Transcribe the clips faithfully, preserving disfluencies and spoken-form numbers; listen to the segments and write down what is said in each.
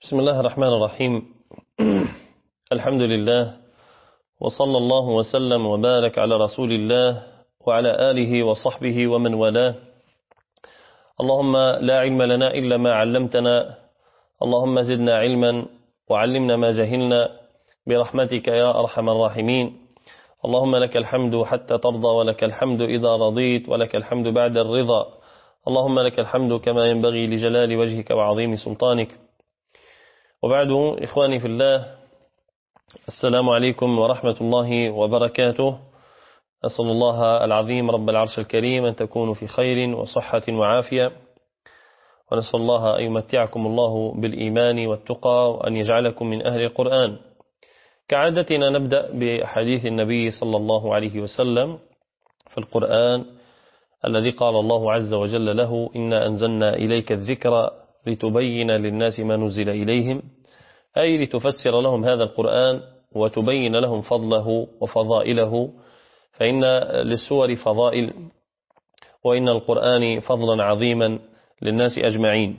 بسم الله الرحمن الرحيم. الحمد لله وصلى الله وسلم وبارك على رسول الله وعلى آله وصحبه ومن والاه. اللهم لا علم لنا إلا ما علمتنا، اللهم زدنا علما وعلمنا ما جهلنا برحمتك يا أرحم الراحمين. اللهم لك الحمد حتى ترضى، ولك الحمد إذا رضيت، ولك الحمد بعد الرضا. اللهم لك الحمد كما ينبغي لجلال وجهك وعظيم سلطانك. وبعد، إخواني في الله، السلام عليكم ورحمة الله وبركاته. أسأل الله العظيم رب العرش الكريم أن تكونوا في خير وصحة وعافية، ونسأل الله أن يمتعكم الله بالإيمان والتقى وأن يجعلكم من أهل القرآن. كعادتنا نبدأ بحديث النبي صلى الله عليه وسلم في القرآن الذي قال الله عز وجل له: إنا أنزلنا إليك الذكر لتبين للناس ما نزل إليهم، أي لتفسر لهم هذا القرآن وتبين لهم فضله وفضائله، فإن للسور فضائل وإن القرآن فضلا عظيما للناس أجمعين.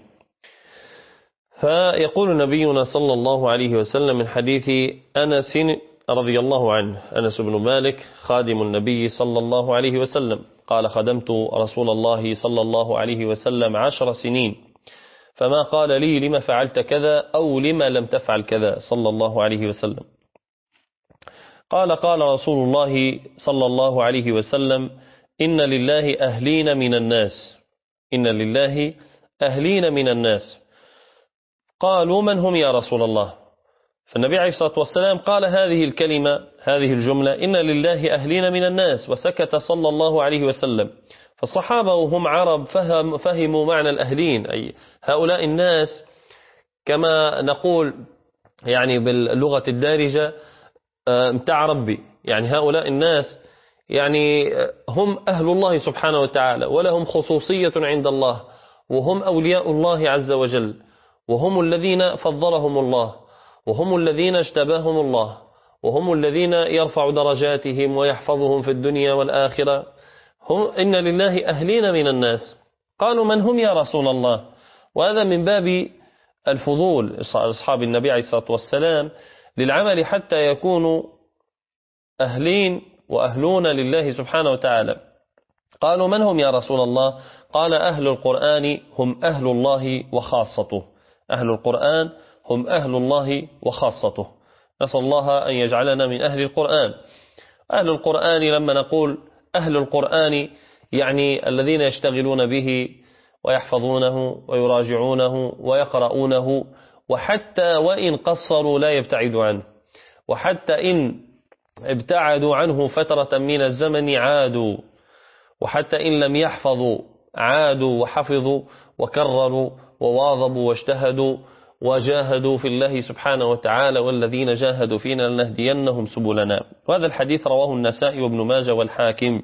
فيقول نبينا صلى الله عليه وسلم من حديث أنس رضي الله عنه، أنس بن مالك خادم النبي صلى الله عليه وسلم قال: خدمت رسول الله صلى الله عليه وسلم عشر سنين، فما قال لي لما فعلت كذا أو لما لم تفعل كذا صلى الله عليه وسلم. قال: قال رسول الله صلى الله عليه وسلم: إن لله أهلين من الناس، إن لله أهلين من الناس. قالوا: من هم يا رسول الله؟ فالنبي عليه الصلاة والسلام قال هذه الكلمة، هذه الجملة: إن لله أهلين من الناس، وسكت صلى الله عليه وسلم. فالصحابة وهم عرب فهم فهموا معنى الأهلين، أي هؤلاء الناس كما نقول يعني باللغة الدارجة متاع ربي، يعني هؤلاء الناس يعني هم أهل الله سبحانه وتعالى، ولهم خصوصية عند الله، وهم أولياء الله عز وجل، وهم الذين فضلهم الله، وهم الذين اجتباهم الله، وهم الذين يرفع درجاتهم ويحفظهم في الدنيا والآخرة. هم إن لله أهلين من الناس. قالوا: من هم يا رسول الله؟ وهذا من باب الفضول أصحاب النبي عليه الصلاة والسلام للعمل حتى يكونوا أهلين وأهلون لله سبحانه وتعالى. قالوا: من هم يا رسول الله؟ قال: أهل القرآن هم أهل الله وخاصته. أهل القرآن هم أهل الله وخاصته. نسأل الله أن يجعلنا من أهل القرآن. أهل القرآن لما نقول أهل القرآن يعني الذين يشتغلون به ويحفظونه ويراجعونه ويقرؤونه، وحتى وإن قصروا لا يبتعدوا عنه، وحتى إن ابتعدوا عنه فترة من الزمن عادوا، وحتى إن لم يحفظوا عادوا وحفظوا وكرروا وواظبوا واجتهدوا وجاهدوا في الله سبحانه وتعالى: والذين جاهدوا فينا لنهدينهم سبلنا. وهذا الحديث رواه النسائي وابن ماجه والحاكم.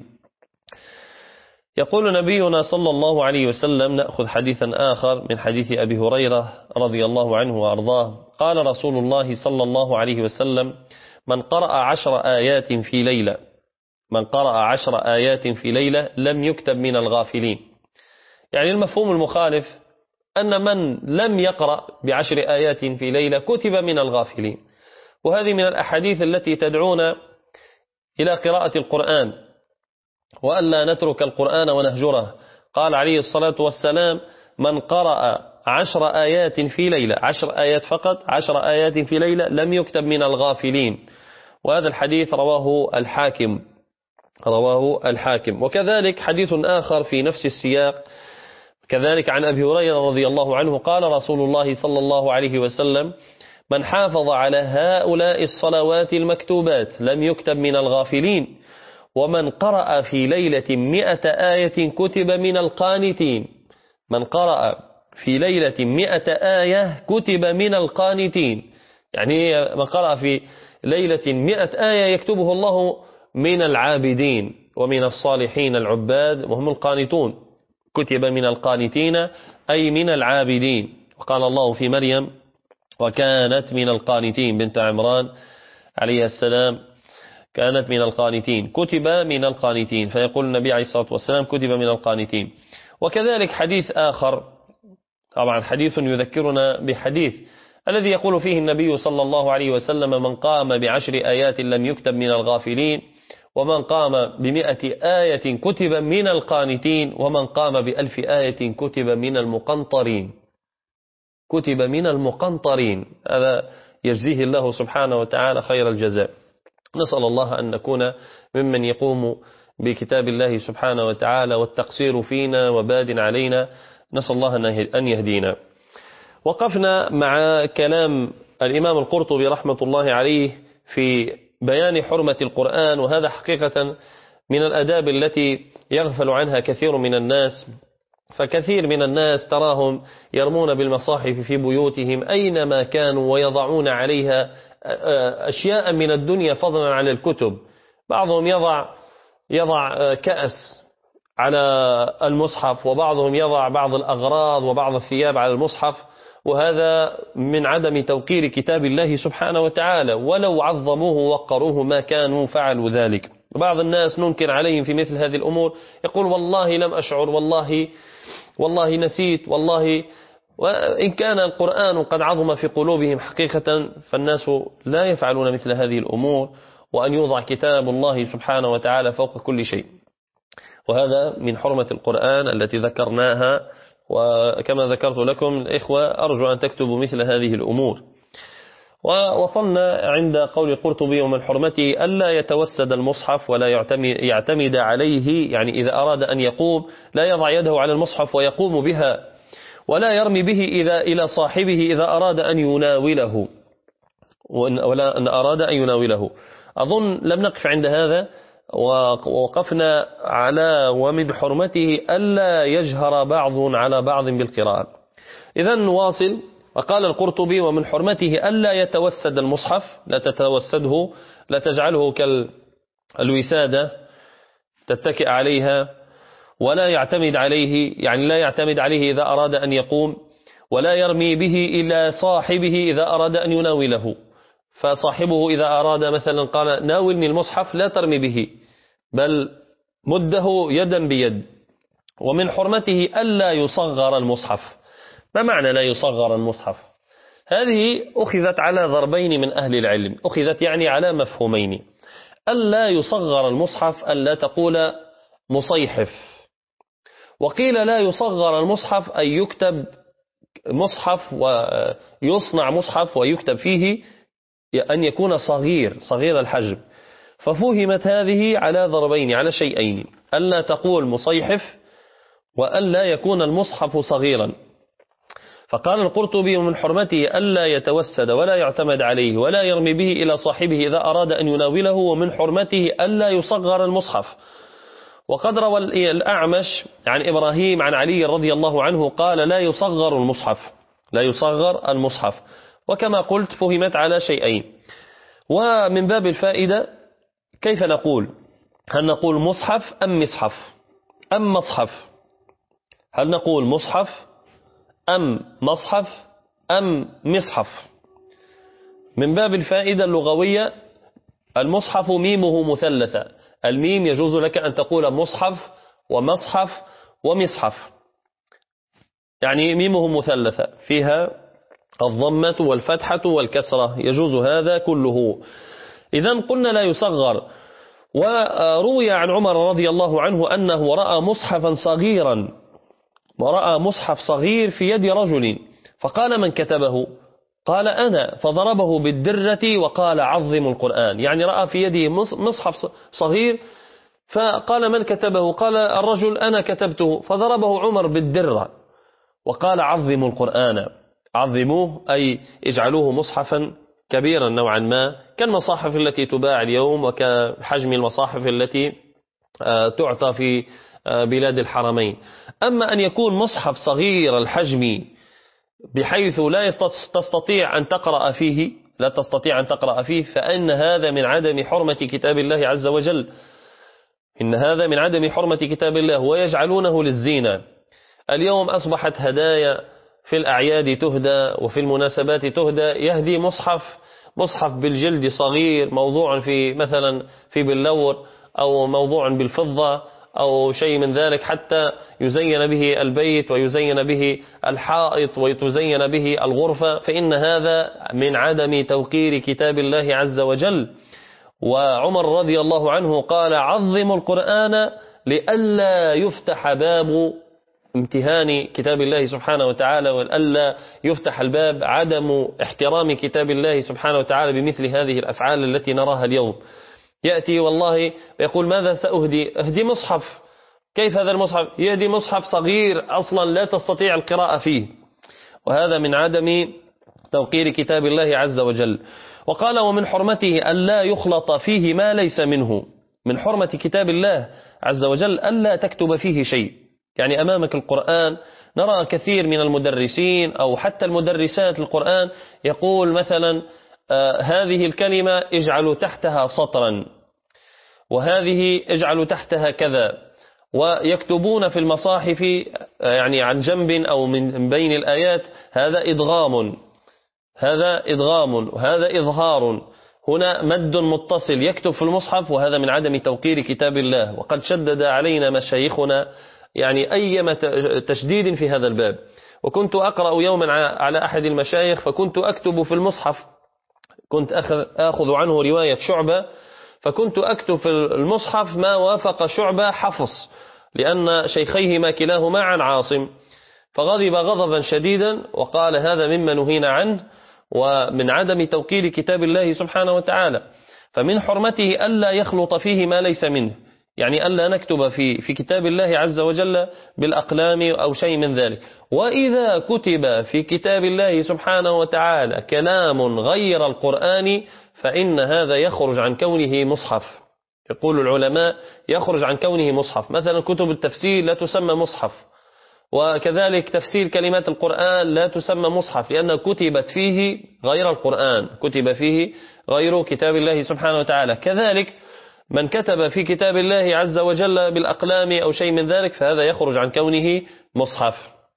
يقول نبينا صلى الله عليه وسلم: نأخذ حديثا آخر من حديث أبي هريرة رضي الله عنه وأرضاه. قال رسول الله صلى الله عليه وسلم: من قرأ عشر آيات في ليلة، من قرأ عشر آيات في ليلة لم يكتب من الغافلين. يعني المفهوم المخالف أن من لم يقرأ بعشر آيات في ليلة كتب من الغافلين. وهذه من الأحاديث التي تدعونا إلى قراءة القرآن، وألا نترك القرآن ونهجره. قال عليه الصلاة والسلام: من قرأ عشر آيات في ليلة، عشر آيات فقط، عشر آيات في ليلة لم يكتب من الغافلين. وهذا الحديث رواه الحاكم، رواه الحاكم. وكذلك حديث آخر في نفس السياق كذلك عن أبي هريرة رضي الله عنه قال رسول الله صلى الله عليه وسلم: من حافظ على هؤلاء الصلوات المكتوبات لم يكتب من الغافلين، ومن قرأ في ليلة مئة آية كتب من القانتين. من قرأ في ليلة مئة آية كتب من القانتين، يعني من قرأ في ليلة مئة آية يكتبه الله من العابدين ومن الصالحين العباد وهم القانتون. كتب من القانتين أي من العابدين. وقال الله في مريم: وكانت من القانتين، بنت عمران عليه السلام كانت من القانتين، كتب من القانتين. فيقول النبي عليه الصلاة والسلام: كتب من القانتين. وكذلك حديث آخر، طبعا حديث يذكرنا بحديث الذي يقول فيه النبي صلى الله عليه وسلم: من قام بعشر آيات لم يكتب من الغافلين، ومن قام بمئة آية كتب من القانتين، ومن قام بألف آية كتب من المقنطرين. كتب من المقنطرين، هذا يجزيه الله سبحانه وتعالى خير الجزاء. نسأل الله أن نكون ممن يقوم بكتاب الله سبحانه وتعالى، والتقصير فينا وباد علينا نسأل الله أن يهدينا. وقفنا مع كلام الإمام القرطبي رحمة الله عليه في بيان حرمة القرآن، وهذا حقيقة من الأداب التي يغفل عنها كثير من الناس. فكثير من الناس تراهم يرمون بالمصاحف في بيوتهم أينما كانوا، ويضعون عليها أشياء من الدنيا فضلا عن الكتب. بعضهم يضع يضع كأس على المصحف، وبعضهم يضع بعض الأغراض وبعض الثياب على المصحف، وهذا من عدم توقير كتاب الله سبحانه وتعالى. ولو عظموه ووقروه ما كانوا فعلوا ذلك. بعض الناس ننكر عليهم في مثل هذه الأمور، يقول: والله لم أشعر، والله والله نسيت، والله. وإن كان القرآن قد عظم في قلوبهم حقيقة، فالناس لا يفعلون مثل هذه الأمور، وأن يوضع كتاب الله سبحانه وتعالى فوق كل شيء. وهذا من حرمة القرآن التي ذكرناها. وكما ذكرت لكم الإخوة، أرجو أن تكتبوا مثل هذه الأمور. ووصلنا عند قول القرطبي: ومن حرمته ألا يتوسد المصحف ولا يعتمد عليه، يعني إذا أراد أن يقوم لا يضع يده على المصحف ويقوم بها، ولا يرمي به إذا إلى صاحبه إذا أراد أن يناوله، ولا أن أراد أن يناوله. أظن لم نقف عند هذا، ووقفنا على ومن حرمته ألا يجهر بعض على بعض بالقراءة. إذن نواصل. وقال القرطبي: ومن حرمته ألا يتوسد المصحف، لا تتوسده، لا تجعله كالوسادة تتكئ عليها، ولا يعتمد عليه، يعني لا يعتمد عليه إذا أراد أن يقوم، ولا يرمي به إلى صاحبه إذا أراد أن يناوله. فصاحبه إذا أراد مثلا قال: ناولني المصحف، لا ترمي به، بل مده يدا بيد. ومن حرمته ألا يصغر المصحف. ما معنى لا يصغر المصحف؟ هذه أخذت على ضربين من أهل العلم، أخذت يعني على مفهومين. ألا يصغر المصحف ألا تقول مصيحف، وقيل لا يصغر المصحف أن يكتب مصحف ويصنع مصحف ويكتب فيه أن يكون صغير صغير الحجم. ففهمت هذه على ضربين، على شيئين: ألا تقول مصيحف، وألا يكون المصحف صغيرا. فقال القرطبي: ومن حرمته ألا يتوسد ولا يعتمد عليه ولا يرمي به إلى صاحبه إذا أراد أن يناوله، ومن حرمته ألا يصغر المصحف. وقد روى الأعمش عن إبراهيم عن علي رضي الله عنه قال: لا يصغر المصحف، لا يصغر المصحف. وكما قلت فهمت على شيئين. ومن باب الفائدة، كيف نقول؟ هل نقول مصحف أم مصحف أم مصحف؟ هل نقول مصحف أم مصحف أم مصحف؟ من باب الفائدة اللغوية، المصحف ميمه مثلثة، الميم يجوز لك أن تقول مصحف ومصحف ومصحف، يعني ميمه مثلثة فيها الضمة والفتحة والكسرة، يجوز هذا كله. إذن قلنا لا يصغر. وروي عن عمر رضي الله عنه أنه رأى مصحفا صغيرا، ورأى مصحف صغير في يد رجل، فقال: من كتبه؟ قال: أنا. فضربه بالدرة وقال: عظم القرآن. يعني رأى في يده مصحف صغير، فقال: من كتبه؟ قال الرجل: أنا كتبته. فضربه عمر بالدرة وقال: عظم القرآن. عظموه أي اجعلوه مصحفا كبيرا نوعا ما، كالمصاحف التي تباع اليوم، وكحجم المصاحف التي تعطى في بلاد الحرمين. أما أن يكون مصحف صغير الحجم بحيث لا تستطيع أن تقرأ فيه لا تستطيع أن تقرأ فيه فإن هذا من عدم حرمة كتاب الله عز وجل. إن هذا من عدم حرمة كتاب الله، ويجعلونه للزينة. اليوم أصبحت هدايا في الأعياد تهدى، وفي المناسبات تهدى، يهدي مصحف مصحف بالجلد صغير، موضوع في مثلا في باللور، أو موضوع بالفضة، أو شيء من ذلك حتى يزين به البيت ويزين به الحائط ويتزين به الغرفة، فإن هذا من عدم توقير كتاب الله عز وجل. وعمر رضي الله عنه قال: عظموا القرآن لئلا يفتح باب امتهان كتاب الله سبحانه وتعالى، وألا يفتح الباب عدم احترام كتاب الله سبحانه وتعالى بمثل هذه الأفعال التي نراها اليوم. يأتي والله ويقول: ماذا سأهدي؟ أهدي مصحف. كيف هذا المصحف؟ يهدي مصحف صغير أصلا لا تستطيع القراءة فيه، وهذا من عدم توقير كتاب الله عز وجل. وقال: ومن حرمته ألا يخلط فيه ما ليس منه. من حرمة كتاب الله عز وجل ألا تكتب فيه شيء. يعني أمامك القرآن، نرى كثير من المدرسين أو حتى المدرسات القرآن يقول مثلا آه هذه الكلمة اجعلوا تحتها سطرا، وهذه اجعلوا تحتها كذا، ويكتبون في المصاحف آه يعني عن جنب أو من بين الآيات هذا إدغام، هذا إدغام، وهذا إظهار، هنا مد متصل يكتب في المصحف، وهذا من عدم توقير كتاب الله. وقد شدد علينا مشايخنا يعني أيما تشديد في هذا الباب. وكنت أقرأ يوما على أحد المشايخ فكنت أكتب في المصحف، كنت أخذ عنه رواية شعبة، فكنت أكتب في المصحف ما وافق شعبة حفص، لأن شيخيهما كلاهما عن عاصم، فغضب غضبا شديدا وقال: هذا مما نهينا عنه ومن عدم توقير كتاب الله سبحانه وتعالى. فمن حرمته ألا يخلط فيه ما ليس منه، يعني ألا نكتب في في كتاب الله عز وجل بالأقلام أو شيء من ذلك. وإذا كتب في كتاب الله سبحانه وتعالى كلام غير القرآن فإن هذا يخرج عن كونه مصحف. يقول العلماء يخرج عن كونه مصحف. مثلا كتب التفسير لا تسمى مصحف، وكذلك تفسير كلمات القرآن لا تسمى مصحف، لأنها كتبت فيه غير القرآن، كتب فيه غير كتاب الله سبحانه وتعالى. كذلك من كتب في كتاب الله عز وجل بالأقلام أو شيء من ذلك فهذا يخرج عن كونه مصحف.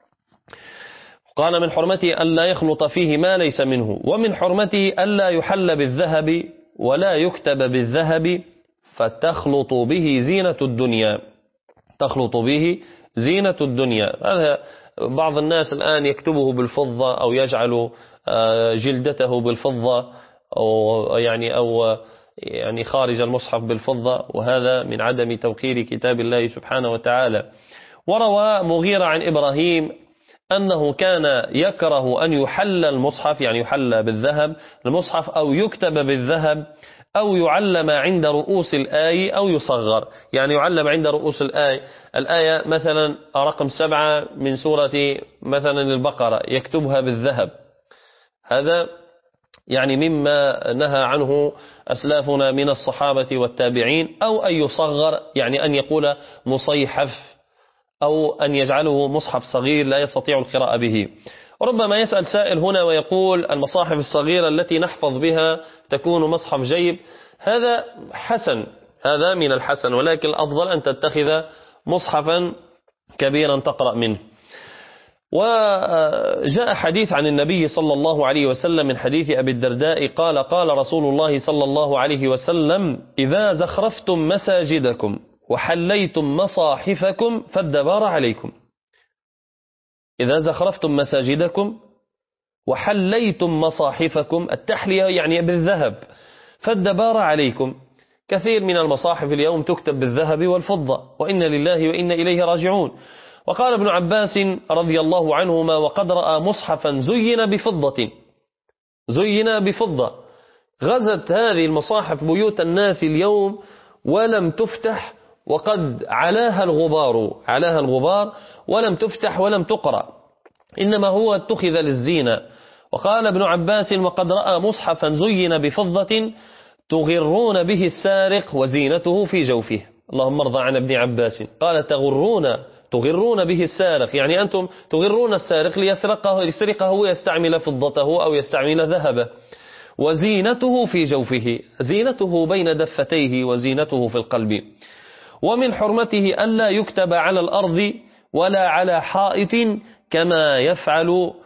قال: من حرمته ألا يخلط فيه ما ليس منه. ومن حرمته ألا يحل بالذهب ولا يكتب بالذهب فتخلط به زينة الدنيا، تخلط به زينة الدنيا. هذا بعض الناس الآن يكتبه بالفضة أو يجعل جلدته بالفضة أو يعني أو يعني خارج المصحف بالفضة، وهذا من عدم توقير كتاب الله سبحانه وتعالى. وروى مغيرة عن إبراهيم أنه كان يكره أن يحل المصحف، يعني يحل بالذهب المصحف، أو يكتب بالذهب، أو يعلم عند رؤوس الآية أو يصغر، يعني يعلم عند رؤوس الآية. الآية مثلا رقم سبعة من سورة مثلا البقرة يكتبها بالذهب، هذا يعني مما نهى عنه أسلافنا من الصحابة والتابعين. أو أن يصغر، يعني أن يقول مصيحف، أو أن يجعله مصحف صغير لا يستطيع القراءة به. وربما يسأل سائل هنا ويقول: المصاحف الصغيرة التي نحفظ بها تكون مصحف جيب. هذا حسن، هذا من الحسن، ولكن الأفضل أن تتخذ مصحفا كبيرا تقرأ منه. وجاء حديث عن النبي صلى الله عليه وسلم من حديث أبي الدرداء قال: قال رسول الله صلى الله عليه وسلم: إذا زخرفتم مساجدكم وحليتم مصاحفكم فالدبار عليكم. إذا زخرفتم مساجدكم وحليتم مصاحفكم، التحلية يعني بالذهب، فالدبار عليكم. كثير من المصاحف اليوم تكتب بالذهب والفضة، وإن لله وإن إليه راجعون. وقال ابن عباس رضي الله عنهما: وقد رأى مصحفا زين بفضة، زين بفضة. غزت هذه المصاحف بيوت الناس اليوم ولم تفتح، وقد علاها الغبار، علاها الغبار ولم تفتح ولم تقرأ، إنما هو اتخذ للزينة. وقال ابن عباس: وقد رأى مصحفا زين بفضة تغرون به السارق وزينته في جوفه. اللهم ارضى عن ابن عباس. قال: تغرون تغرون به السارق، يعني أنتم تغرون السارق ليسرقه, ليسرقه ويستعمل فضته أو يستعمل ذهبه، وزينته في جوفه، زينته بين دفتيه وزينته في القلب. ومن حرمته ألا يكتب على الأرض ولا على حائط كما يفعل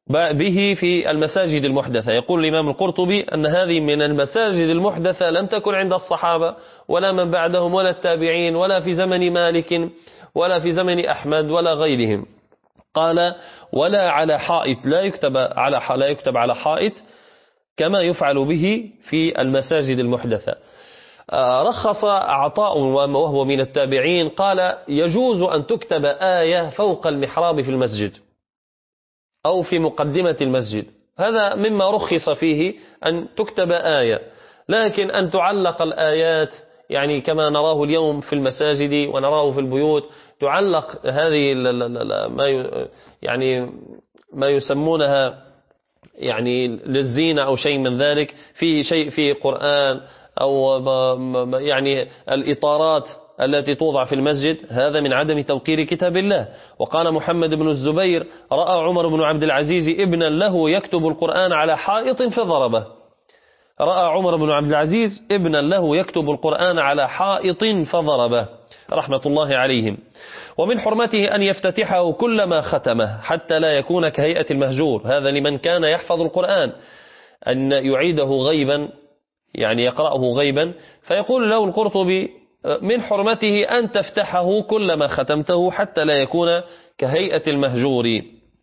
به في المساجد المحدثة. يقول الإمام القرطبي أن هذه من المساجد المحدثة لم تكن عند الصحابة ولا من بعدهم ولا التابعين ولا في زمن مالك ولا في زمن أحمد ولا غيرهم. قال ولا على حائط، لا يكتب على لا يكتب على حائط كما يفعل به في المساجد المحدثة. رخص عطاء وهو من التابعين، قال يجوز أن تكتب آية فوق المحراب في المسجد أو في مقدمة المسجد، هذا مما رخص فيه أن تكتب آية، لكن أن تعلق الآيات يعني كما نراه اليوم في المساجد ونراه في البيوت، تعلق هذه ما يعني ما يسمونها يعني للزينة أو شيء من ذلك، في شيء في قرآن أو يعني الإطارات التي توضع في المسجد، هذا من عدم توقير كتاب الله. وقال محمد بن الزبير رأى عمر بن عبد العزيز ابنا له يكتب القرآن على حائط فضربه. رأى عمر بن عبد العزيز ابنا له يكتب القرآن على حائط فضربه رحمة الله عليهم. ومن حرمته أن يفتتحه كلما ختمه حتى لا يكون كهيئة المهجور، هذا لمن كان يحفظ القرآن، أن يعيده غيبا يعني يقرأه غيبا. فيقول له القرطبي من حرمته أن تفتحه كلما ختمته حتى لا يكون كهيئة المهجور.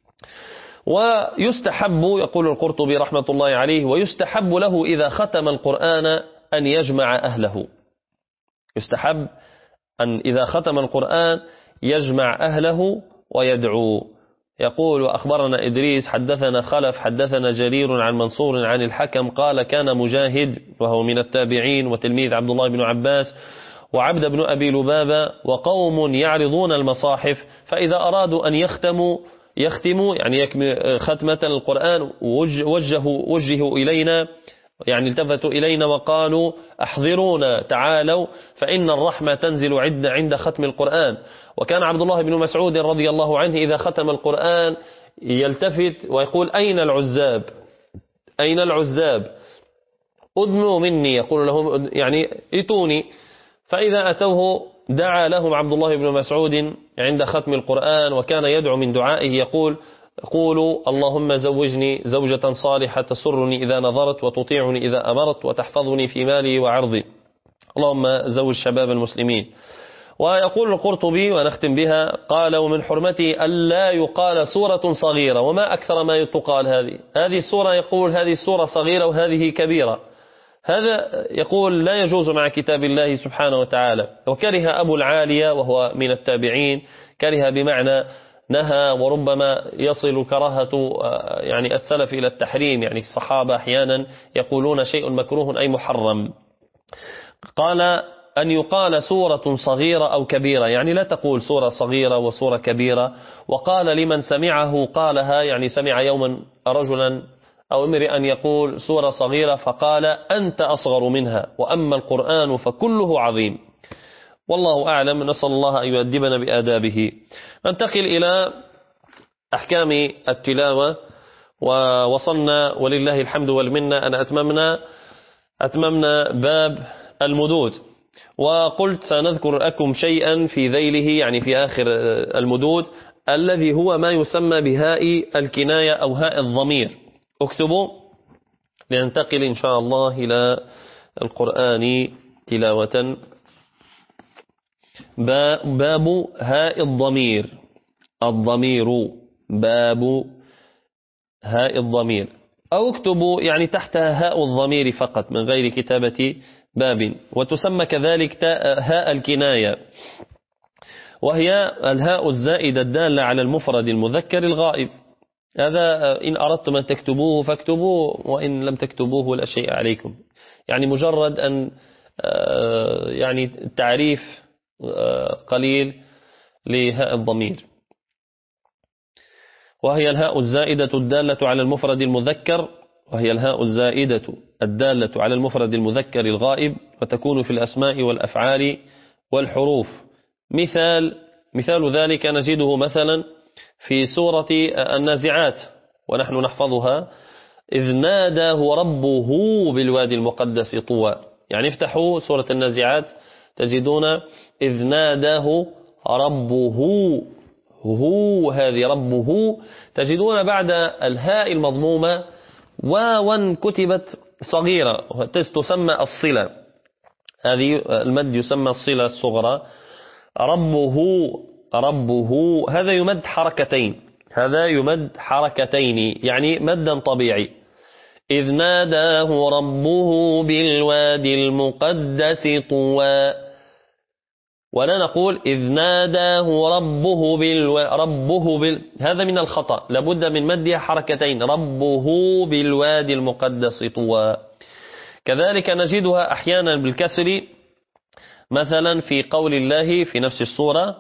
ويستحب، يقول القرطبي رحمة الله عليه، ويستحب له إذا ختم القرآن أن يجمع أهله. يستحب أن إذا ختم القرآن يجمع أهله ويدعو. يقول أخبرنا إدريس حدثنا خلف حدثنا جرير عن منصور عن الحكم قال كان مجاهد وهو من التابعين وتلميذ عبد الله بن عباس وعبد بن أبي لبابة وقوم يعرضون المصاحف، فإذا أرادوا أن يختموا يختموا يعني ختمة القرآن وجهوا وجهوا إلينا، يعني التفتوا إلينا وقالوا أحضرونا تعالوا فإن الرحمة تنزل عند عند ختم القرآن. وكان عبد الله بن مسعود رضي الله عنه إذا ختم القرآن يلتفت ويقول أين العزاب أين العزاب أدنوا مني، يقول لهم يعني ائتوني. فإذا أتوه دعا لهم عبد الله بن مسعود عند ختم القرآن، وكان يدعو من دعائه يقول قولوا اللهم زوجني زوجة صالحة تسرني إذا نظرت وتطيعني إذا أمرت وتحفظني في مالي وعرضي، اللهم زوج شباب المسلمين. ويقول القرطبي ونختم بها قال ومن حرمته ألا يقال سورة صغيرة، وما أكثر ما تقال هذه هذه السورة، يقول هذه السورة صغيرة وهذه كبيرة، هذا يقول لا يجوز مع كتاب الله سبحانه وتعالى. وكره أبو العالية وهو من التابعين، كره بمعنى نهى، وربما يصل كراهة يعني السلف إلى التحريم، يعني الصحابة أحيانا يقولون شيء مكروه أي محرم. قال أن يقال سورة صغيرة أو كبيرة، يعني لا تقول سورة صغيرة وسورة كبيرة. وقال لمن سمعه قالها، يعني سمع يوما رجلا أو امرئ أن يقول سورة صغيرة فقال أنت أصغر منها، وأما القرآن فكله عظيم. والله أعلم، نسأل الله أن يؤدبنا بآدابه. ننتقل إلى أحكام التلاوة، ووصلنا ولله الحمد والمنة أن أتممنا أتممنا باب المدود، وقلت سنذكر لكم شيئا في ذيله، يعني في آخر المدود الذي هو ما يسمى بهاء الكناية أو هاء الضمير. اكتبوا لننتقل إن شاء الله إلى القرآن تلاوة. باب هاء الضمير، الضمير باب هاء الضمير، أو اكتبوا يعني تحتها هاء الضمير فقط من غير كتابة باب. وتسمى كذلك هاء الكناية، وهي الهاء الزائدة الدالة على المفرد المذكر الغائب. هذا إن أردتم أن تكتبوه فاكتبوه، وإن لم تكتبوه لا شيء عليكم، يعني مجرد أن يعني تعريف قليل لهاء الضمير. وهي الهاء الزائدة الدالة على المفرد المذكر وهي الهاء الزائدة الدالة على المفرد المذكر الغائب، وتكون في الأسماء والأفعال والحروف. مثال مثال ذلك نجده مثلا في سورة النازعات ونحن نحفظها: إذ ناداه ربه بالوادي المقدس طوى. يعني افتحوا سورة النازعات تجدون إذ ناداه ربه، هو هذه ربه، تجدون بعد الهاء المضمومة واوا كتبت صغيرة تسمى الصلة، هذه المد يسمى الصلة الصغرى. ربه ربه هذا يمد حركتين، هذا يمد حركتين يعني مدا طبيعي. إذ ناداه ربه بالوادي المقدس طوى، ولا نقول إذ ناداه ربه بالو... ربه بال... هذا من الخطأ، لابد من مدها حركتين، ربه بالوادي المقدس طوى. كذلك نجدها أحيانا بالكسر، مثلا في قول الله في نفس السورة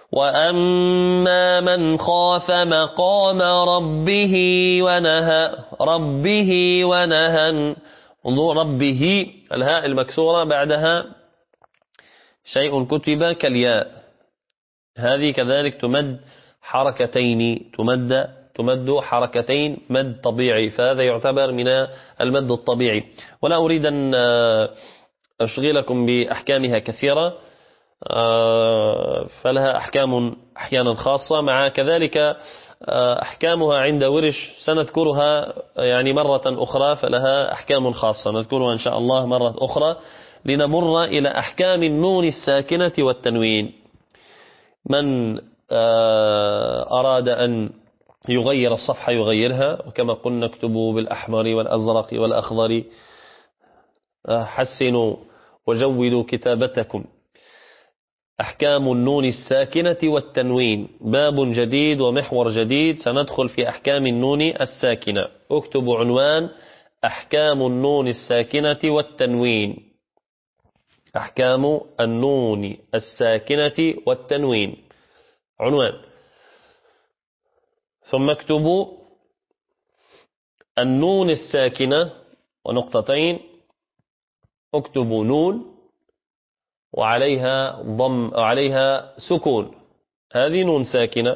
وأما من خاف مقام ربه ونهى ربه ونهى، انظر ربه الهاء المكسورة بعدها شيء كتب كالياء، هذه كذلك تمد حركتين، تمد تمد حركتين مد طبيعي، فهذا يعتبر من المد الطبيعي. ولا أريد أن أشغلكم بأحكامها كثيرة، فلها أحكام أحيانا خاصة، مع كذلك أحكامها عند ورش سنذكرها يعني مرة أخرى، فلها أحكام خاصة نذكرها إن شاء الله مرة أخرى. لنمر إلى أحكام النون الساكنة والتنوين. من أراد أن يغير الصفحة يغيرها، وكما قلنا اكتبوا بالأحمر والأزرق والأخضر، حسنوا وجودوا كتابتكم. أحكام النون الساكنة والتنوين، باب جديد ومحور جديد، سندخل في أحكام النون الساكنة. اكتبوا عنوان أحكام النون الساكنة والتنوين، أحكام النون الساكنة والتنوين عنوان. ثم اكتبوا النون الساكنة ونقطتين، اكتبوا نون وعليها ضم عليها سكون، هذه نون ساكنة.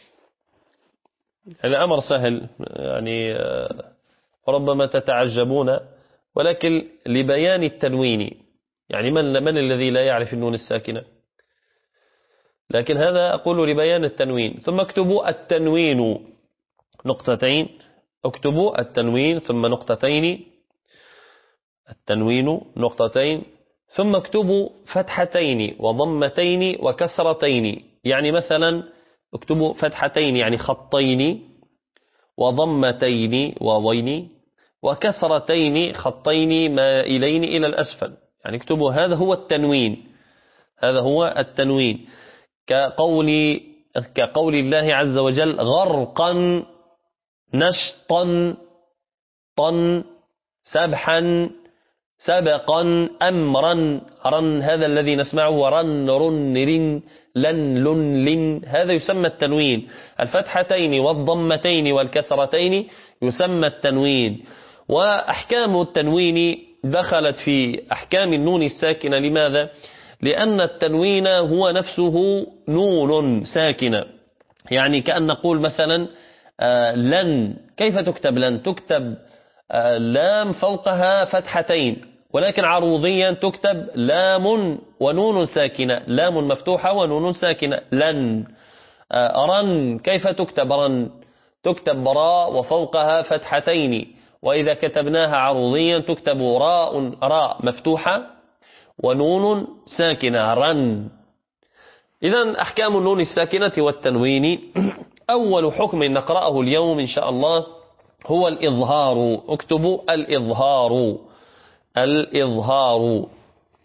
هذا أمر سهل يعني ربما تتعجبون، ولكن لبيان التنوين، يعني من من الذي لا يعرف النون الساكنة؟ لكن هذا أقول لبيان التنوين. ثم اكتبوا التنوين نقطتين، اكتبوا التنوين ثم نقطتين، التنوين نقطتين، ثم اكتبوا فتحتين وضمتين وكسرتين. يعني مثلا اكتبوا فتحتين يعني خطين، وضمتين واوين، وكسرتين خطين مائلين إلى الأسفل، يعني اكتبوا هذا هو التنوين، هذا هو التنوين. كقول كقول الله عز وجل غرقا نشطا طن سبحا سبقا أمرا رن، هذا الذي نسمعه رن رن رن لن لن لن، هذا يسمى التنوين. الفتحتين والضمتين والكسرتين يسمى التنوين. وأحكام التنوين دخلت في أحكام النون الساكنة. لماذا؟ لأن التنوين هو نفسه نون ساكنة، يعني كأن نقول مثلا آه لن، كيف تكتب لن؟ تكتب آه لام فوقها فتحتين، ولكن عروضيا تكتب لام ونون ساكنة، لام مفتوحة ونون ساكنة لن. آه رن، كيف تكتب رن؟ تكتب براء وفوقها فتحتين، وإذا كتبناها عروضيا تكتب راء راء مفتوحة ونون ساكنة رن. إذن أحكام النون الساكنة والتنوين. أول حكم نقرأه اليوم إن شاء الله هو الإظهار. اكتبوا الإظهار، الإظهار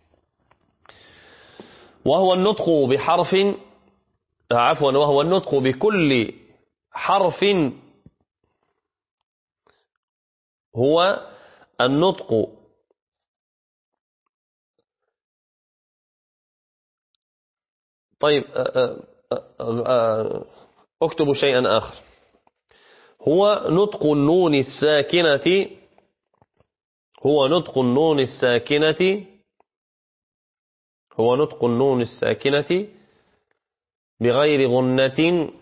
وهو النطق بحرف عفوا وهو النطق بكل حرف، هو النطق طيب اكتبوا شيئا آخر، هو نطق النون الساكنة، هو نطق النون الساكنة هو نطق النون الساكنة بغير غنة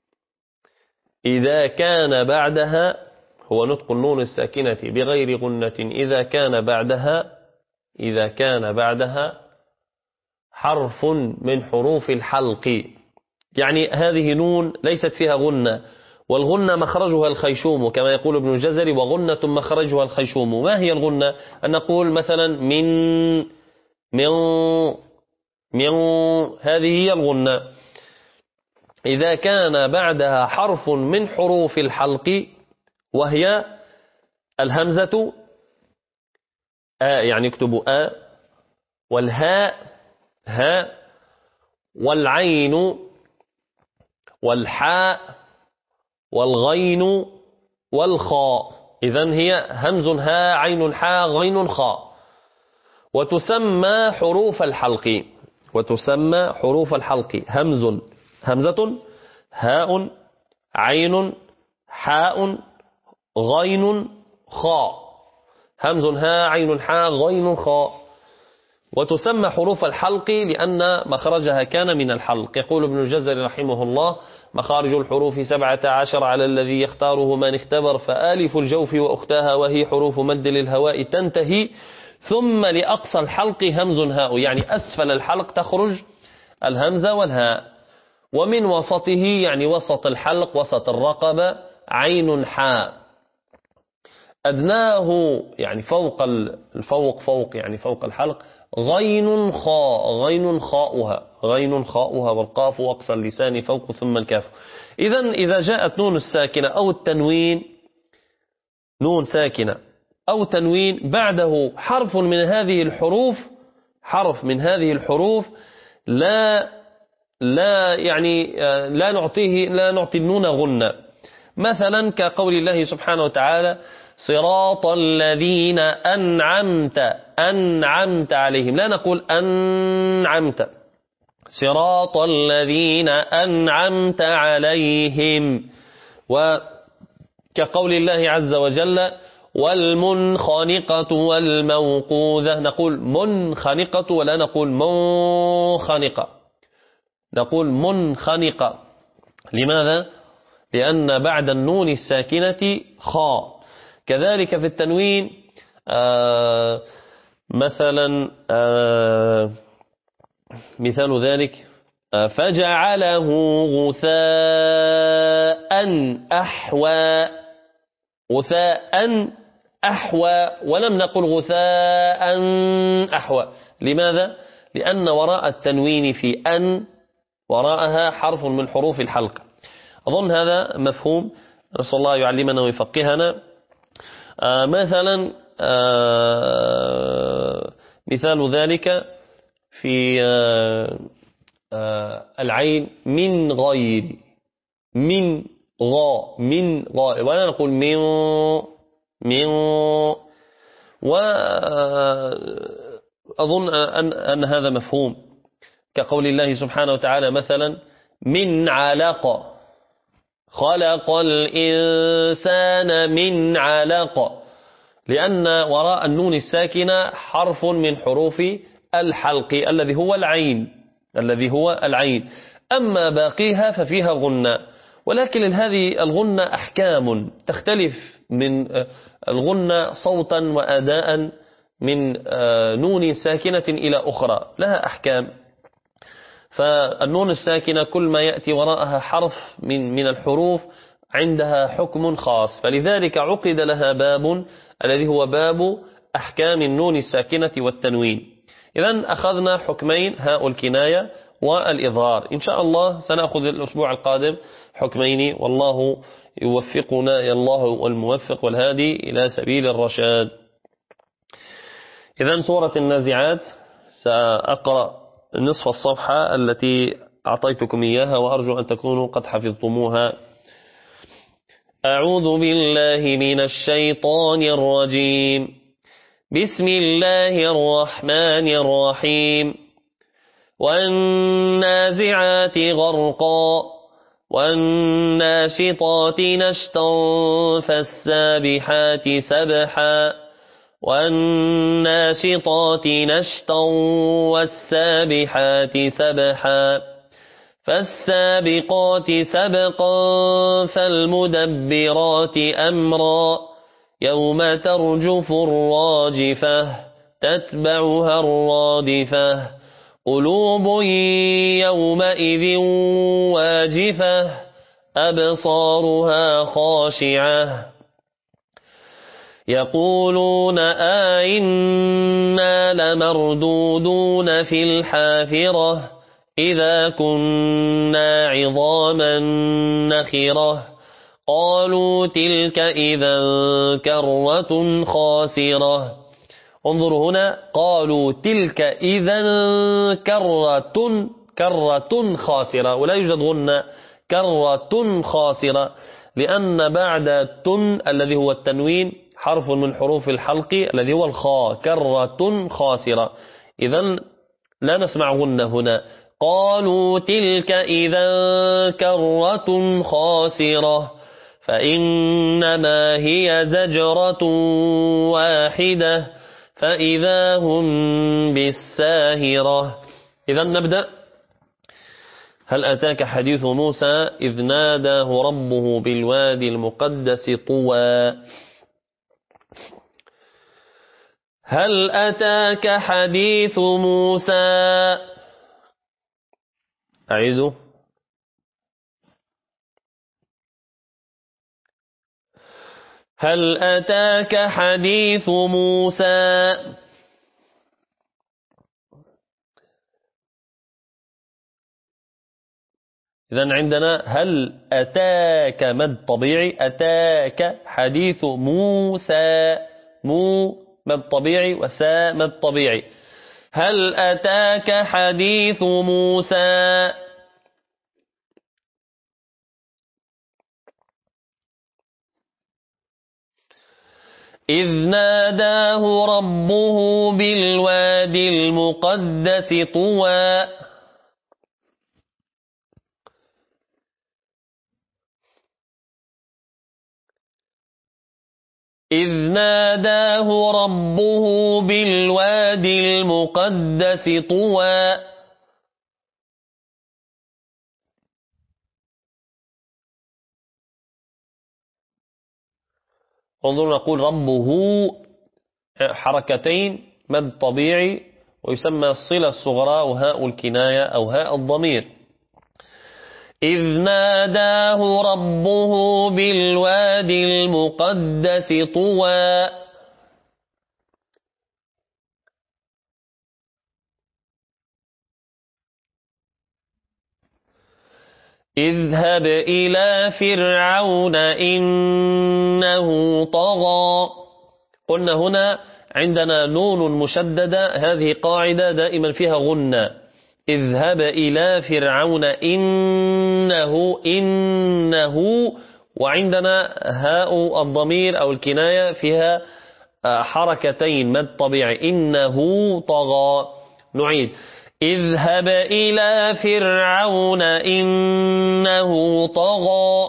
إذا كان بعدها، هو نطق النون الساكنة بغير غنة إذا كان بعدها إذا كان بعدها حرف من حروف الحلق. يعني هذه نون ليست فيها غنة، والغنة مخرجها الخيشوم كما يقول ابن الجزري، وغنة مخرجها الخيشوم. ما هي الغنة؟ أن نقول مثلا من من من، هذه هي الغنة. إذا كان بعدها حرف من حروف الحلق وهي الهمزة، آ يعني اكتبوا آ، والهاء هاء، والعين والحاء والغين والخاء. إذن هي همز هاء عين حاء غين خاء. وتسمى حروف الحلق، وتسمى حروف الحلق همز همزة هاء عين حاء غين خاء، همز هاء عين حاء غين خاء. وتسمى حروف الحلق لأن مخرجها كان من الحلق. يقول ابن الجزري رحمه الله: مخارج الحروف سبعة عشر على الذي يختاره من اختبر، فآلف الجوف وأختها وهي حروف مد للهواء تنتهي، ثم لأقصى الحلق همز هاء، يعني أسفل الحلق تخرج الهمزة والهاء، ومن وسطه يعني وسط الحلق وسط الرقبة عين حاء، أدناه يعني فوق الفوق فوق يعني فوق الحلق غين خاء، غين خاؤها غين خاؤها، والقاف أقصى اللسان فوق ثم الكاف. إذن إذا جاءت نون الساكنة أو التنوين، نون ساكنة أو تنوين بعده حرف من هذه الحروف، حرف من هذه الحروف لا لا يعني لا نعطيه لا نعطي النون غنة. مثلا كقول الله سبحانه وتعالى: صراط الذين أنعمت أنعمت عليهم، لا نقول أنعمت، صراط الذين أنعمت عليهم. وكقول الله عز وجل: والمنخنقة والموقوذة، نقول منخنقة ولا نقول منخنقة، نقول منخنقة. لماذا؟ لأن بعد النون الساكنة خاء. كذلك في التنوين آه مثلا آه مثال ذلك آه فجعله غثاء أحوى، غثاء أحوى، ولم نقل غثاء أحوى. لماذا؟ لأن وراء التنوين في أن وراءها حرف من حروف الحلق. أظن هذا مفهوم، نسأل الله يعلمنا ويفقهنا. آه مثلا آه مثال ذلك في آه آه العين من غير، من غاء من غاء، ولا نقول من من. وأظن أن, أن هذا مفهوم، كقول الله سبحانه وتعالى مثلا: من علق، خلق الإنسان من علق، لأن وراء النون الساكنة حرف من حروف الحلق الذي هو العين، الذي هو العين. أما باقيها ففيها غنة، ولكن هذه الغنة أحكام تختلف من الغنة صوتا وأداء من نون ساكنة إلى أخرى، لها أحكام. فالنون الساكنة كل ما يأتي وراءها حرف من من الحروف عندها حكم خاص، فلذلك عقد لها باب الذي هو باب أحكام النون الساكنة والتنوين. إذن أخذنا حكمين، هاء الكناية والإظهار. إن شاء الله سنأخذ الأسبوع القادم حكمين، والله يوفقنا يا الله والموفق والهادي إلى سبيل الرشاد. إذن سورة النازعات سأقرأ نصف الصفحة التي أعطيتكم إياها، وأرجو أن تكونوا قد حفظتموها. أعوذ بالله من الشيطان الرجيم. بسم الله الرحمن الرحيم. والنازعات غرقا والناشطات نشطا فالسابحات سبحا والناشطات نشطا والسابحات سبحا فالسابقات سبقا فالمدبرات أمرا يوم ترجف الراجفة تتبعها الرادفة قلوب يومئذ واجفة أبصارها خاشعة يقولون أئنا لمردودون في الحافرة إذا كنا عظاما نخرة قالوا تلك إذا كرة خاسرة. انظروا هنا، قالوا تلك إذا كرة كرة خاسرة، ولا يوجد غنة، كرة خاسرة، لأن بعد التن الذي هو التنوين حرف من حروف الحلق الذي هو الخاء، كرة خاسرة، إذن لا نسمع غنة هنا. قالوا تلك إذا كرة خاسرة فإنما هي زجرة واحدة فإذا هم بالساهرة. إذن نبدأ. هل أتاك حديث موسى إذ ناداه ربه بالوادي المقدس طوى. هل أتاك حديث موسى. أعيده. هل أتاك حديث موسى. إذن عندنا هل أتاك مد طبيعي، أتاك حديث موسى، مو مد طبيعي وسا مد طبيعي. هل أتاك حديث موسى. إذ ناداه ربه بالوادي المقدس طوى. إذ ناداه ربه بالوادي المقدس طوى. انظروا نقول ربه حركتين مد طبيعي، ويسمى الصلة الصغرى وهاء الكناية أو هاء الضمير. إذ ناداه ربه بالوادي المقدس طوى. اذهب إلى فرعون إنه طغى. قلنا هنا عندنا نون مشددة، هذه قاعدة دائما فيها غنة. اذهب إلى فرعون إنه إنه، وعندنا هاء الضمير أو الكناية فيها حركتين مد طبيعي، إنه طغى. نعيد. اذهب إلى فرعون إنه طغى.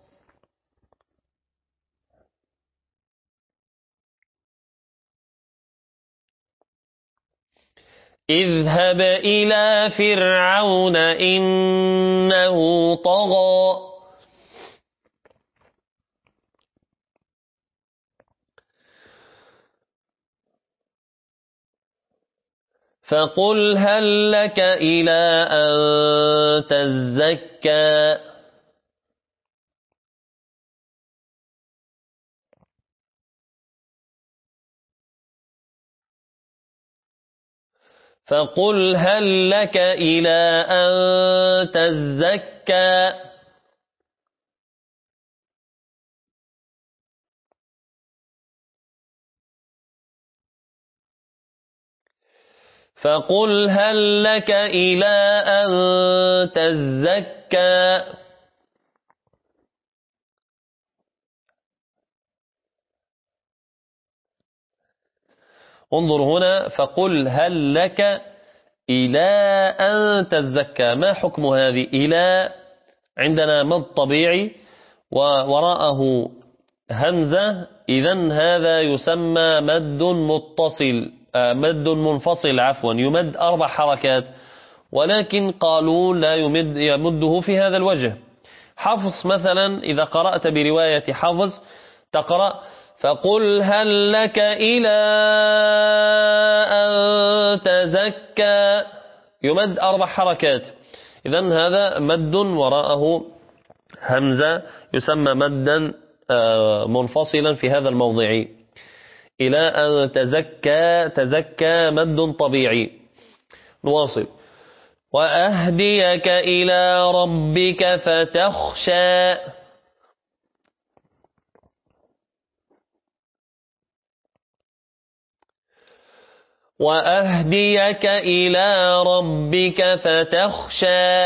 اذهب إلى فرعون إنه طغى. فقل هل لك إلى أن تزكى. فقل هل لك إلى أن تزكى. فقل هل لك إلى أن تزكى. انظر هنا، فقل هل لك إلى أن تزكى. ما حكم هذه إلى؟ عندنا مد طبيعي ووراءه همزة، إذن هذا يسمى مد متصل، مد منفصل عفوا، يمد أربع حركات، ولكن قالوا لا يمد يمده في هذا الوجه. حفص مثلا إذا قرأت برواية حفص تقرأ فقل هل لك إلى أن تزكى، يمد أربع حركات. إذن هذا مد وراءه همزة يسمى مدا منفصلا في هذا الموضع إلى أن تزكى تزكى مد طبيعي. نواصل. وأهديك إلى ربك فتخشى. وأهديك إلى ربك فتخشى.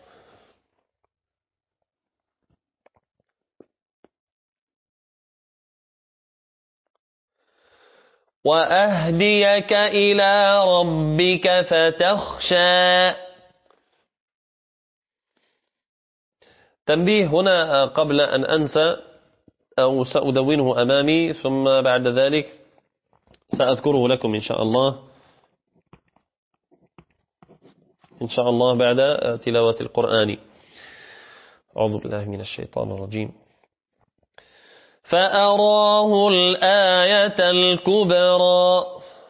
وأهديك إلى ربك فتخشى. تنبيه هنا قبل أن أنسى أو سأدونه أمامي ثم بعد ذلك سأذكره لكم إن شاء الله إن شاء الله بعد تلاوة القرآن. أعوذ بالله من الشيطان الرجيم. فأراه الآية الكبرى.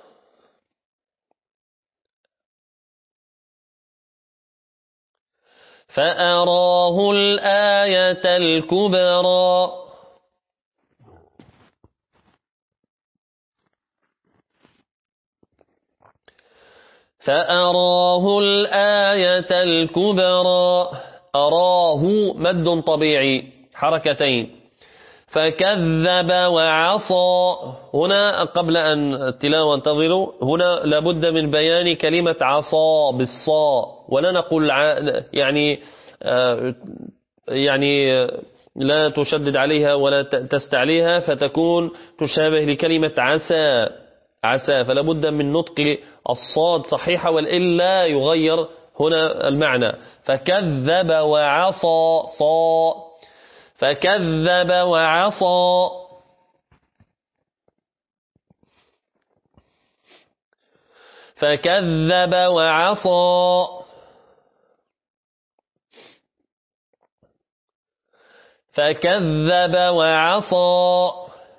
فأراه الآية الكبرى. فأراه الآية الكبرى. أراه مد طبيعي حركتين. فكذب وعصى. هنا قبل أن التلاوة انتظروا، هنا لابد من بيان كلمة عصى بالصاء، ولا نقول يعني يعني لا تشدد عليها ولا تستعليها فتكون تشابه لكلمة عسى عسى، فلا بد من نطق الصاد صحيحة وإلا يغير هنا المعنى. فكذب وعصى صا. فكذب وعصى. فكذب وعصى. فكذب وعصى.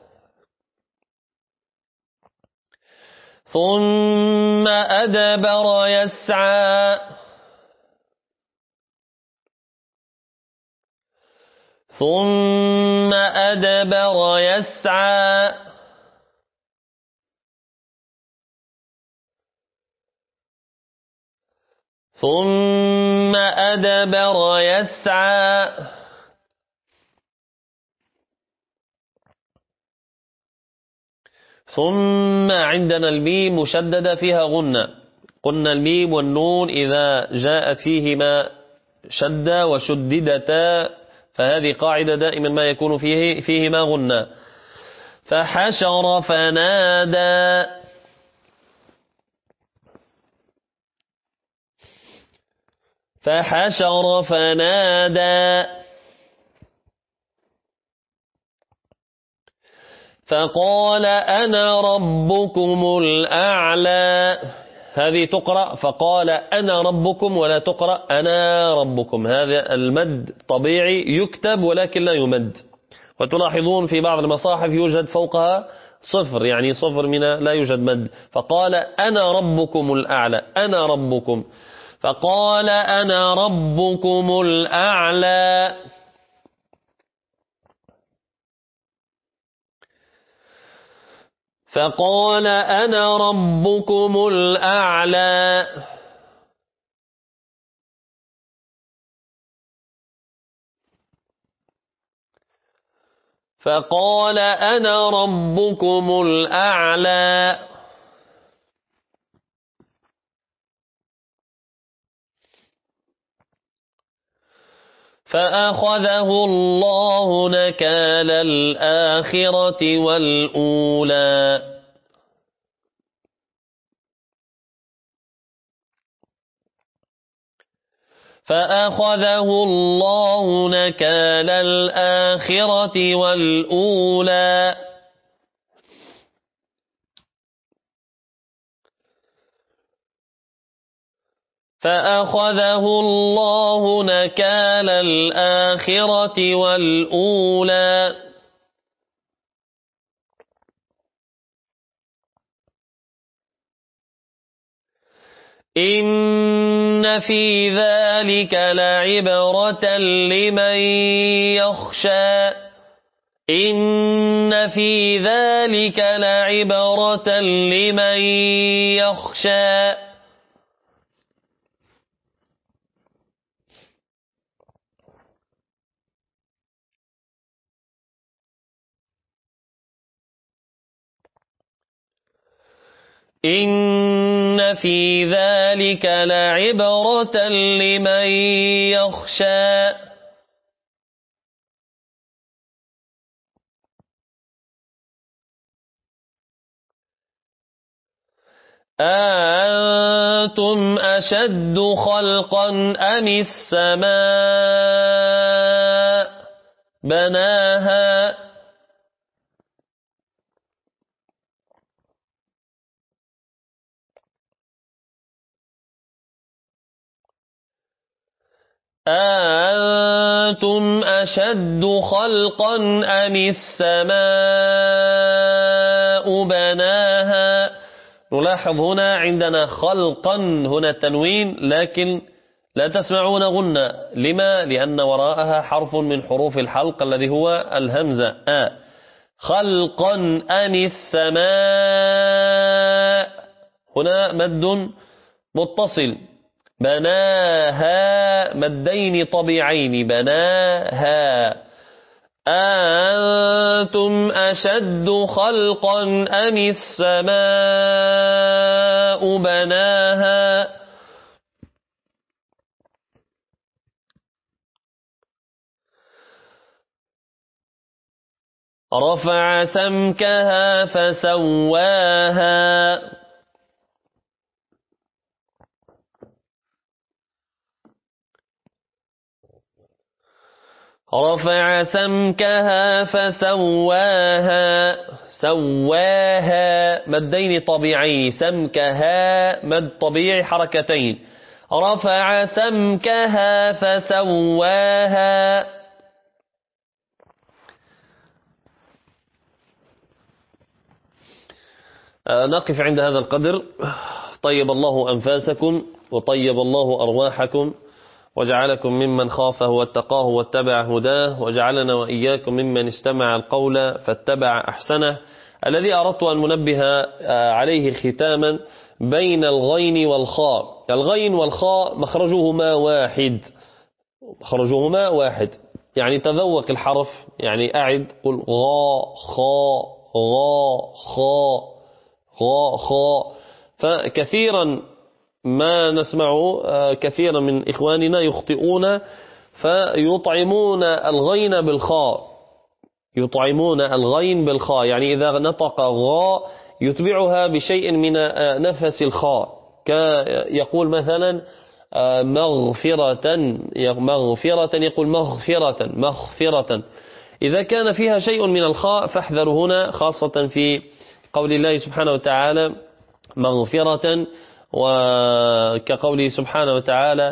ثم أدبر يسعى. ثم أدبر يسعى. ثم أدبر يسعى. ثم عندنا الميم مشددة فيها غنة. قلنا الميم والنون إذا جاءت فيهما شدة وشددتا فهذه قاعدة دائما ما يكون فيه فيهما غنة. فحشر فنادى. فحشر فنادى. فقال أنا ربكم الأعلى. هذه تقرأ فقال أنا ربكم ولا تقرأ أنا ربكم. هذا المد طبيعي يكتب ولكن لا يمد. وتلاحظون في بعض المصاحف يوجد فوقها صفر، يعني صفر من لا يوجد مد. فقال أنا ربكم الأعلى. أنا ربكم. فقال أنا ربكم الأعلى. فقال أنا ربكم الأعلى. فقال أنا ربكم الأعلى. فأخذه الله نكال الآخرة والأولى. فأخذه الله نكال الآخرة والأولى. فأخذه الله نكال الآخرة والأولى. إن في ذلك لعبرة لمن يخشى إن في ذلك لعبرة لمن يخشى إن في ذلك لعبرة لمن يخشى أأنتم أشد خلقا أم السماء بناها أأنتم أشد خلقا أم السماء بناها. نلاحظ هنا عندنا خلقا هنا التنوين لكن لا تسمعون غنة. لما؟ لأن وراءها حرف من حروف الحلق الذي هو الهمزة آ. خلقا أم السماء هنا مد متصل. بناها مدين طبيعين بناها. أأنتم أشد خلقا أم السماء بناها رفع سمكها فسواها رفع سمكها فسواها سواها مدين طبيعي. سمكها مد طبيعي حركتين. رفع سمكها فسواها. نقف عند هذا القدر. طيب الله أنفاسكم وطيب الله أرواحكم وجعلكم ممن خافه واتقاه واتبع هداه وجعلنا وإياكم ممن استمع القول فاتبع أحسنه. الذي أردت أن منبه عليه ختاما بين الغين والخاء. الغين والخاء مخرجهما واحد مخرجهما واحد يعني تذوق الحرف. يعني أعد قل غا خا غا خا غا خا. فكثيرا ما نسمع كثيرا من إخواننا يخطئون فيطعمون الغين بالخاء. يطعمون الغين بالخاء يعني إذا نطق غاء يتبعها بشيء من نفس الخاء. يقول مثلا مغفرة مغفرة يقول مغفرة مغفرة. إذا كان فيها شيء من الخاء فاحذر هنا خاصة في قول الله سبحانه وتعالى مغفرة وكقوله سبحانه وتعالى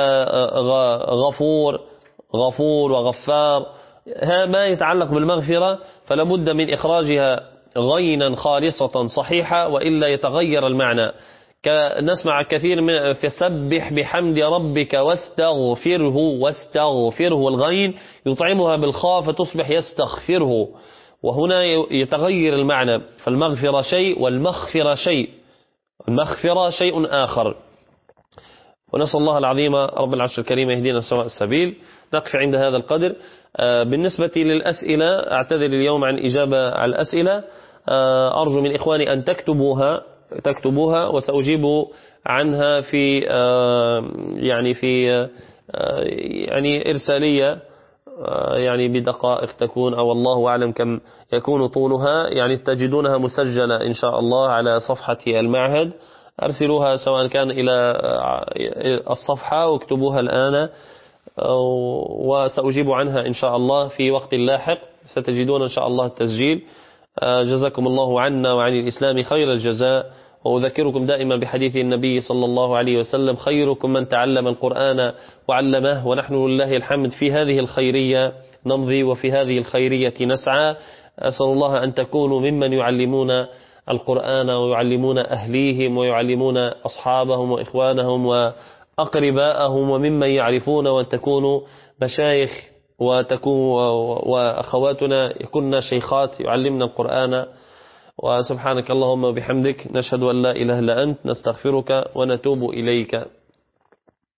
غفور غفور وغفار. ما يتعلق بالمغفرة فلا بد من إخراجها غينا خالصة صحيحة وإلا يتغير المعنى. نسمع كثير من فسبح بحمد ربك واستغفره واستغفره الغين يطعمها بالخاء فتصبح يستغفره وهنا يتغير المعنى. فالمغفرة شيء والمغفرة شيء المغفرة شيء آخر. ونسأل الله العظيم رب العرش الكريم يهدينا سواء السبيل. نقف عند هذا القدر. بالنسبة للأسئلة أعتذر اليوم عن إجابة على الأسئلة. أرجو من إخواني أن تكتبوها تكتبوها وسأجيب عنها في يعني في يعني إرسالية يعني بدقائق تكون أو الله أعلم كم يكون طولها. يعني تجدونها مسجلة إن شاء الله على صفحة المعهد. أرسلوها سواء كان إلى الصفحة واكتبوها الآن وسأجيب عنها إن شاء الله في وقت لاحق. ستجدون إن شاء الله التسجيل. جزاكم الله عنا وعن الإسلام خير الجزاء. وأذكركم دائما بحديث النبي صلى الله عليه وسلم خيركم من تعلم القرآن وعلمه. ونحن لله الحمد في هذه الخيرية نمضي وفي هذه الخيرية نسعى. أسأل الله أن تكونوا ممن يعلمون القرآن ويعلمون أهليهم ويعلمون أصحابهم وإخوانهم وأقرباءهم وممن يعرفون، وأن تكونوا مشايخ وتكون وأخواتنا يكون شيخات يعلمنا القرآن. وسبحانك اللهم وبحمدك نشهد أن لا إله إلا أنت نستغفرك ونتوب إليك.